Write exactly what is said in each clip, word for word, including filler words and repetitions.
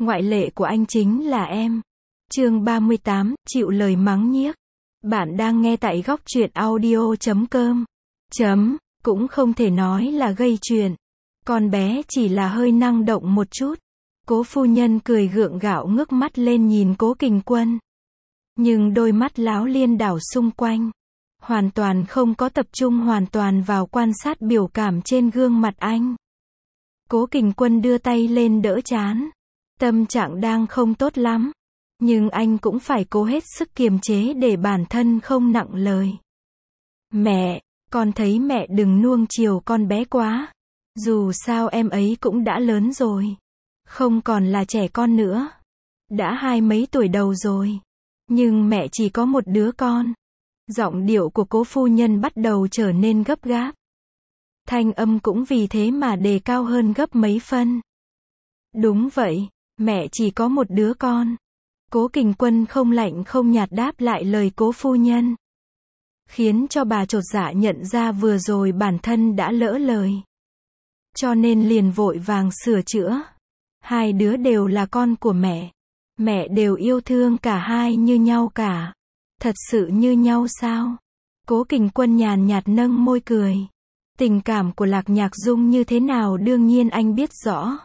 Ngoại lệ của anh chính là em. Chương ba mươi tám, chịu lời mắng nhiếc. Bạn đang nghe tại góc truyện audio chấm com. Chấm, cũng không thể nói là gây chuyện. Con bé chỉ là hơi năng động một chút. Cố phu nhân cười gượng gạo ngước mắt lên nhìn Cố Kình Quân. Nhưng đôi mắt láo liên đảo xung quanh. Hoàn toàn không có tập trung hoàn toàn vào quan sát biểu cảm trên gương mặt anh. Cố Kình Quân đưa tay lên đỡ trán. Tâm trạng đang không tốt lắm. Nhưng anh cũng phải cố hết sức kiềm chế để bản thân không nặng lời. Mẹ, con thấy mẹ đừng nuông chiều con bé quá. Dù sao em ấy cũng đã lớn rồi. Không còn là trẻ con nữa. Đã hai mấy tuổi đầu rồi. Nhưng mẹ chỉ có một đứa con. Giọng điệu của cố phu nhân bắt đầu trở nên gấp gáp. Thanh âm cũng vì thế mà đề cao hơn gấp mấy phân. Đúng vậy, mẹ chỉ có một đứa con. Cố Kình Quân không lạnh không nhạt đáp lại lời cố phu nhân. Khiến cho bà chột dạ nhận ra vừa rồi bản thân đã lỡ lời. Cho nên liền vội vàng sửa chữa. Hai đứa đều là con của mẹ. Mẹ đều yêu thương cả hai như nhau cả. Thật sự như nhau sao? Cố Kình Quân nhàn nhạt nâng môi cười. Tình cảm của Lạc Nhạc Dung như thế nào đương nhiên anh biết rõ.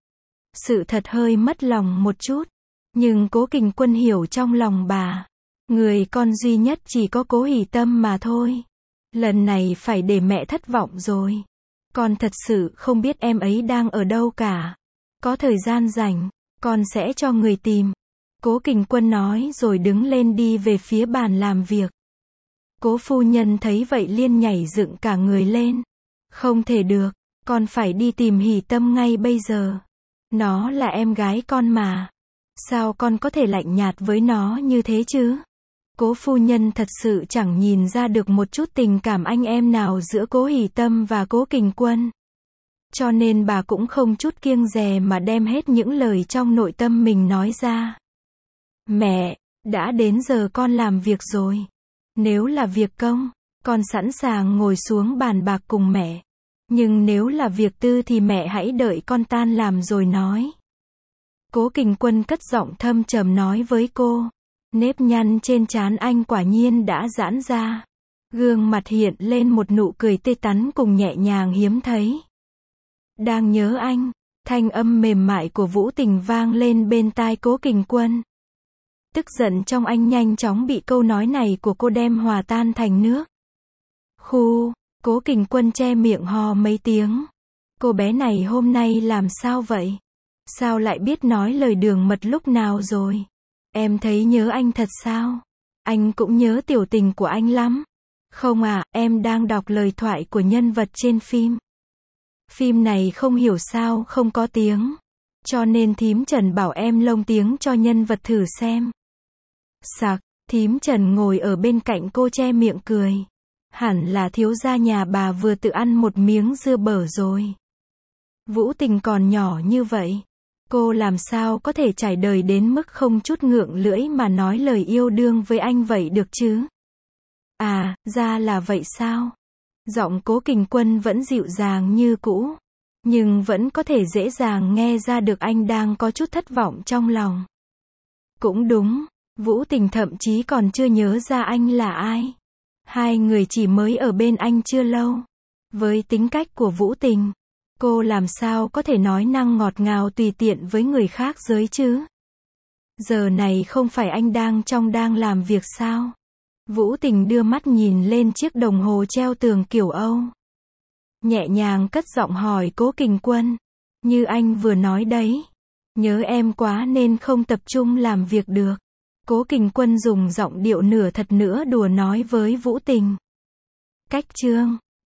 Sự thật hơi mất lòng một chút. Nhưng Cố Kình Quân hiểu trong lòng bà. Người con duy nhất chỉ có Cố Hỷ Tâm mà thôi. Lần này phải để mẹ thất vọng rồi. Con thật sự không biết em ấy đang ở đâu cả. Có thời gian rảnh, con sẽ cho người tìm. Cố Kình Quân nói rồi đứng lên đi về phía bàn làm việc. Cố phu nhân thấy vậy liên nhảy dựng cả người lên. Không thể được, con phải đi tìm Hỷ Tâm ngay bây giờ. Nó là em gái con mà. Sao con có thể lạnh nhạt với nó như thế chứ? Cố phu nhân thật sự chẳng nhìn ra được một chút tình cảm anh em nào giữa Cố Hỷ Tâm và Cố Kình Quân. Cho nên bà cũng không chút kiêng dè mà đem hết những lời trong nội tâm mình nói ra. Mẹ, đã đến giờ con làm việc rồi. Nếu là việc công, con sẵn sàng ngồi xuống bàn bạc cùng mẹ. Nhưng nếu là việc tư thì mẹ hãy đợi con tan làm rồi nói. Cố Kình Quân cất giọng thâm trầm nói với cô. Nếp nhăn trên trán anh quả nhiên đã giãn ra. Gương mặt hiện lên một nụ cười tươi tắn cùng nhẹ nhàng hiếm thấy. Đang nhớ anh, thanh âm mềm mại của Vũ Tình vang lên bên tai Cố Kình Quân. Tức giận trong anh nhanh chóng bị câu nói này của cô đem hòa tan thành nước. Khu, Cố Kình Quân che miệng hò mấy tiếng. Cô bé này hôm nay làm sao vậy? Sao lại biết nói lời đường mật lúc nào rồi? Em thấy nhớ anh thật sao? Anh cũng nhớ tiểu tình của anh lắm. Không à, em đang đọc lời thoại của nhân vật trên phim. Phim này không hiểu sao không có tiếng. Cho nên thím Trần bảo em lồng tiếng cho nhân vật thử xem. Sặc, thím Trần ngồi ở bên cạnh cô che miệng cười. Hẳn là thiếu gia nhà bà vừa tự ăn một miếng dưa bở rồi. Vũ Tình còn nhỏ như vậy. Cô làm sao có thể trải đời đến mức không chút ngượng lưỡi mà nói lời yêu đương với anh vậy được chứ? À, ra là vậy sao? Giọng Cố Kình Quân vẫn dịu dàng như cũ. Nhưng vẫn có thể dễ dàng nghe ra được anh đang có chút thất vọng trong lòng. Cũng đúng, Vũ Tình thậm chí còn chưa nhớ ra anh là ai. Hai người chỉ mới ở bên anh chưa lâu. Với tính cách của Vũ Tình, cô làm sao có thể nói năng ngọt ngào tùy tiện với người khác giới chứ? Giờ này không phải anh đang trong đang làm việc sao? Vũ Tình đưa mắt nhìn lên chiếc đồng hồ treo tường kiểu Âu. Nhẹ nhàng cất giọng hỏi Cố Kình Quân. Như anh vừa nói đấy. Nhớ em quá nên không tập trung làm việc được. Cố Kình Quân dùng giọng điệu nửa thật nửa đùa nói với Vũ Tình. Cách chương